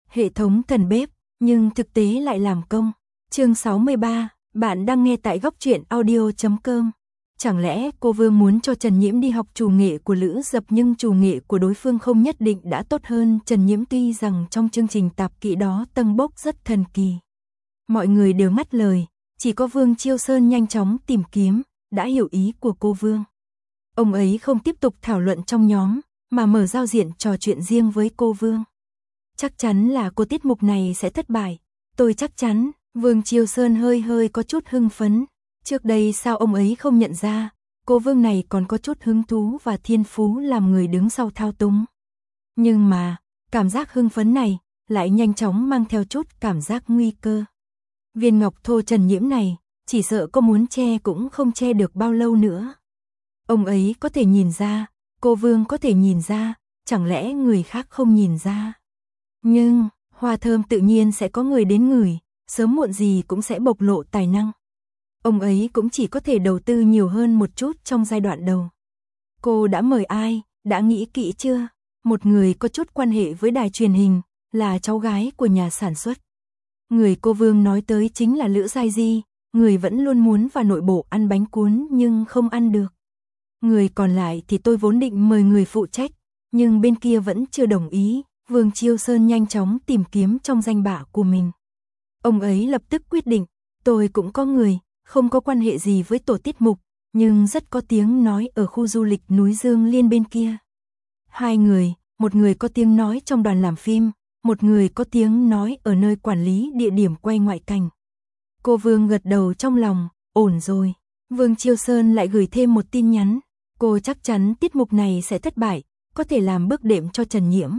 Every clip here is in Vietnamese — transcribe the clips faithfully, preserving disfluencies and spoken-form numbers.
Hệ thống thần bếp, nhưng thực tế lại làm công. Chương sáu mươi ba, bạn đang nghe tại góc truyện audio chấm com. Chẳng lẽ cô Vương muốn cho Trần Nhiễm đi học chủ nghệ của Lữ Dập, nhưng chủ nghệ của đối phương không nhất định đã tốt hơn Trần Nhiễm, tuy rằng trong chương trình tạp kỹ đó tâng bốc rất thần kỳ. Mọi người đều ngắt lời, chỉ có Vương Chiêu Sơn nhanh chóng tìm kiếm, đã hiểu ý của cô Vương. Ông ấy không tiếp tục thảo luận trong nhóm, mà mở giao diện trò chuyện riêng với cô Vương. Chắc chắn là cô tiết mục này sẽ thất bại. Tôi chắc chắn. Vương Chiêu Sơn hơi hơi có chút hưng phấn. Trước đây sao ông ấy không nhận ra, cô Vương này còn có chút hứng thú và thiên phú làm người đứng sau thao túng. Nhưng mà, cảm giác hưng phấn này lại nhanh chóng mang theo chút cảm giác nguy cơ. Viên ngọc thô Trần Nhiễm này, chỉ sợ có muốn che cũng không che được bao lâu nữa. Ông ấy có thể nhìn ra, cô Vương có thể nhìn ra, chẳng lẽ người khác không nhìn ra. Nhưng, hoa thơm tự nhiên sẽ có người đến ngửi, sớm muộn gì cũng sẽ bộc lộ tài năng. Ông ấy cũng chỉ có thể đầu tư nhiều hơn một chút trong giai đoạn đầu. Cô đã mời ai, đã nghĩ kỹ chưa? Một người có chút quan hệ với đài truyền hình, là cháu gái của nhà sản xuất. Người cô Vương nói tới chính là Lữ Giai Di, người vẫn luôn muốn vào nội bộ ăn bánh cuốn nhưng không ăn được. Người còn lại thì tôi vốn định mời người phụ trách, nhưng bên kia vẫn chưa đồng ý. Vương Chiêu Sơn nhanh chóng tìm kiếm trong danh bạ của mình. Ông ấy lập tức quyết định, tôi cũng có người, không có quan hệ gì với tổ tiết mục, nhưng rất có tiếng nói ở khu du lịch núi Dương Liên bên kia. Hai người, một người có tiếng nói trong đoàn làm phim, một người có tiếng nói ở nơi quản lý địa điểm quay ngoại cảnh. Cô Vương gật đầu trong lòng, ổn rồi. Vương Chiêu Sơn lại gửi thêm một tin nhắn, cô chắc chắn tiết mục này sẽ thất bại, có thể làm bước đệm cho Trần Nhiễm.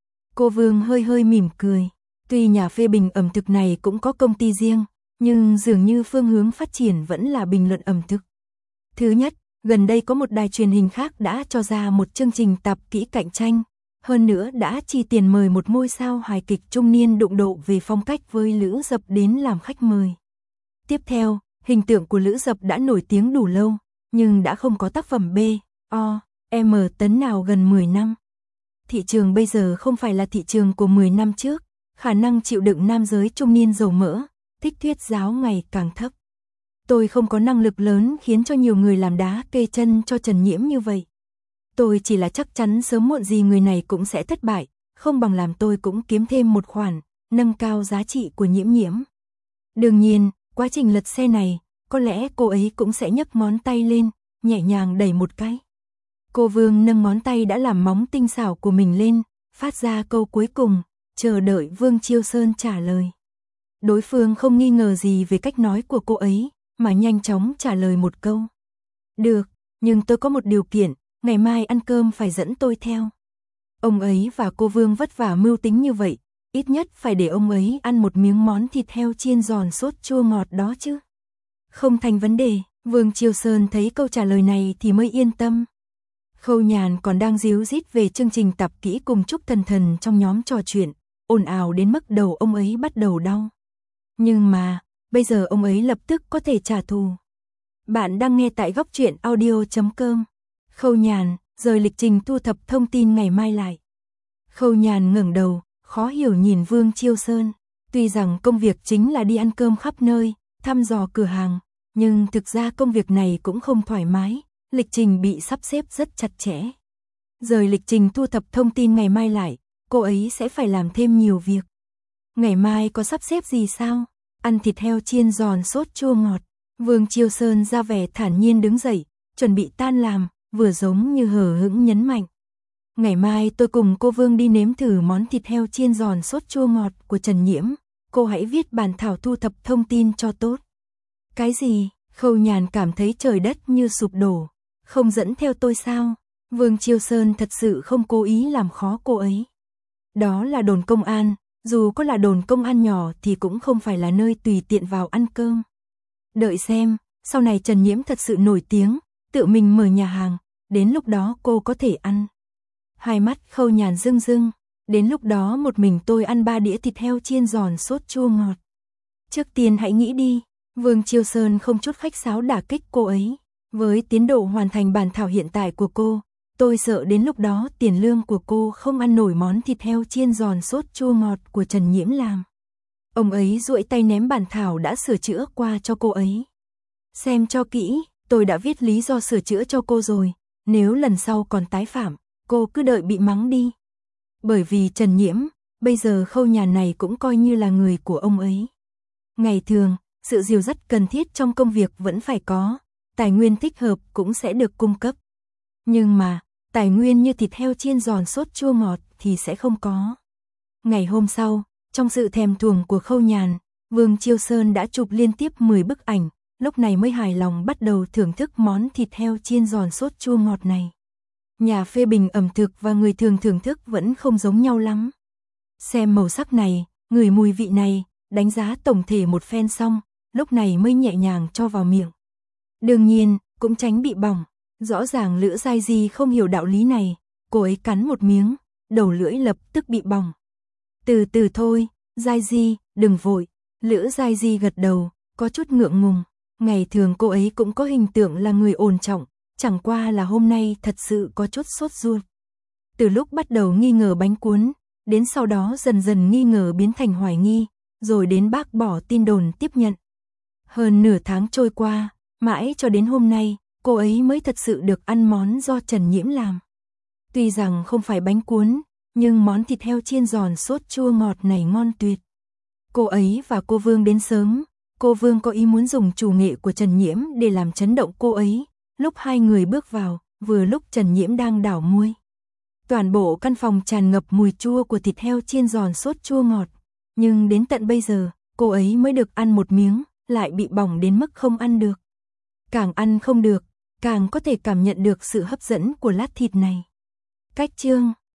Cô Vương hơi hơi mỉm cười, tuy nhà phê bình ẩm thực này cũng có công ty riêng, nhưng dường như phương hướng phát triển vẫn là bình luận ẩm thực. Thứ nhất, gần đây có một đài truyền hình khác đã cho ra một chương trình tạp kỹ cạnh tranh, hơn nữa đã chi tiền mời một ngôi sao hài kịch trung niên đụng độ về phong cách với Lữ Dập đến làm khách mời. Tiếp theo, hình tượng của Lữ Dập đã nổi tiếng đủ lâu, nhưng đã không có tác phẩm B, O, M tấn nào gần mười năm. Thị trường bây giờ không phải là thị trường của mười năm trước, khả năng chịu đựng nam giới trung niên dầu mỡ, thích thuyết giáo ngày càng thấp. Tôi không có năng lực lớn khiến cho nhiều người làm đá kê chân cho Trần Nhiễm như vậy. Tôi chỉ là chắc chắn sớm muộn gì người này cũng sẽ thất bại, không bằng làm tôi cũng kiếm thêm một khoản, nâng cao giá trị của Nhiễm Nhiễm. Đương nhiên, quá trình lật xe này, có lẽ cô ấy cũng sẽ nhấc ngón tay lên, nhẹ nhàng đẩy một cái. Cô Vương nâng ngón tay đã làm móng tinh xảo của mình lên, phát ra câu cuối cùng, chờ đợi Vương Chiêu Sơn trả lời. Đối phương không nghi ngờ gì về cách nói của cô ấy, mà nhanh chóng trả lời một câu. Được, nhưng tôi có một điều kiện, ngày mai ăn cơm phải dẫn tôi theo. Ông ấy và cô Vương vất vả mưu tính như vậy, ít nhất phải để ông ấy ăn một miếng món thịt heo chiên giòn sốt chua ngọt đó chứ. Không thành vấn đề, Vương Chiêu Sơn thấy câu trả lời này thì mới yên tâm. Khâu Nhàn còn đang díu dít về chương trình tạp kỹ cùng Trúc Thần Thần trong nhóm trò chuyện, ồn ào đến mức đầu ông ấy bắt đầu đau. Nhưng mà, bây giờ ông ấy lập tức có thể trả thù. Bạn đang nghe tại góc truyện audio chấm com. Khâu Nhàn, rời lịch trình thu thập thông tin ngày mai lại. Khâu Nhàn ngẩng đầu, khó hiểu nhìn Vương Chiêu Sơn. Tuy rằng công việc chính là đi ăn cơm khắp nơi, thăm dò cửa hàng, nhưng thực ra công việc này cũng không thoải mái. Lịch trình bị sắp xếp rất chặt chẽ. Rời lịch trình thu thập thông tin ngày mai lại, cô ấy sẽ phải làm thêm nhiều việc. Ngày mai có sắp xếp gì sao? Ăn thịt heo chiên giòn sốt chua ngọt. Vương Chiêu Sơn ra vẻ thản nhiên đứng dậy, chuẩn bị tan làm, vừa giống như hờ hững nhấn mạnh. Ngày mai tôi cùng cô Vương đi nếm thử món thịt heo chiên giòn sốt chua ngọt của Trần Nhiễm. Cô hãy viết bản thảo thu thập thông tin cho tốt. Cái gì? Khâu Nhàn cảm thấy trời đất như sụp đổ. Không dẫn theo tôi sao? Vương Chiêu Sơn thật sự không cố ý làm khó cô ấy. Đó là đồn công an, dù có là đồn công an nhỏ thì cũng không phải là nơi tùy tiện vào ăn cơm. Đợi xem, sau này Trần Nhiễm thật sự nổi tiếng, tự mình mở nhà hàng, đến lúc đó cô có thể ăn. Hai mắt Khâu Nhàn rưng rưng, đến lúc đó một mình tôi ăn ba đĩa thịt heo chiên giòn sốt chua ngọt. Trước tiên hãy nghĩ đi, Vương Chiêu Sơn không chút khách sáo đả kích cô ấy. Với tiến độ hoàn thành bản thảo hiện tại của cô, Tôi sợ đến lúc đó tiền lương của cô không ăn nổi món thịt heo chiên giòn sốt chua ngọt của Trần Nhiễm làm. Ông ấy duỗi tay ném bản thảo đã sửa chữa qua cho cô ấy. Xem cho kỹ, tôi đã viết lý do sửa chữa cho cô rồi, nếu lần sau còn tái phạm, cô cứ đợi bị mắng đi. Bởi vì Trần Nhiễm, bây giờ Khâu Nhàn này cũng coi như là người của ông ấy. Ngày thường, sự dìu dắt cần thiết trong công việc vẫn phải có, tài nguyên thích hợp cũng sẽ được cung cấp. Nhưng mà, tài nguyên như thịt heo chiên giòn sốt chua ngọt thì sẽ không có. Ngày hôm sau, trong sự thèm thuồng của Khâu Nhàn, Vương Chiêu Sơn đã chụp liên tiếp mười bức ảnh, lúc này mới hài lòng bắt đầu thưởng thức món thịt heo chiên giòn sốt chua ngọt này. Nhà phê bình ẩm thực và người thường thưởng thức vẫn không giống nhau lắm. Xem màu sắc này, ngửi mùi vị này, đánh giá tổng thể một phen xong, lúc này mới nhẹ nhàng cho vào miệng. Đương nhiên, cũng tránh bị bỏng. Rõ ràng Lữ Giai Di không hiểu đạo lý này, cô ấy cắn một miếng, đầu lưỡi lập tức bị bỏng. Từ từ thôi, Giai Di, đừng vội. Lữ Giai Di gật đầu, có chút ngượng ngùng. Ngày thường cô ấy cũng có hình tượng là người ổn trọng, chẳng qua là hôm nay thật sự có chút sốt ruột. Từ lúc bắt đầu nghi ngờ bánh cuốn, đến sau đó dần dần nghi ngờ biến thành hoài nghi, rồi đến bác bỏ tin đồn tiếp nhận. Hơn nửa tháng trôi qua, mãi cho đến hôm nay, cô ấy mới thật sự được ăn món do Trần Nhiễm làm. Tuy rằng không phải bánh cuốn, nhưng món thịt heo chiên giòn sốt chua ngọt này ngon tuyệt. Cô ấy và cô Vương đến sớm, cô Vương có ý muốn dùng chủ nghệ của Trần Nhiễm để làm chấn động cô ấy. Lúc hai người bước vào, vừa lúc Trần Nhiễm đang đảo muôi. Toàn bộ căn phòng tràn ngập mùi chua của thịt heo chiên giòn sốt chua ngọt. Nhưng đến tận bây giờ, cô ấy mới được ăn một miếng, lại bị bỏng đến mức không ăn được. Càng ăn không được, càng có thể cảm nhận được sự hấp dẫn của lát thịt này. Cách chương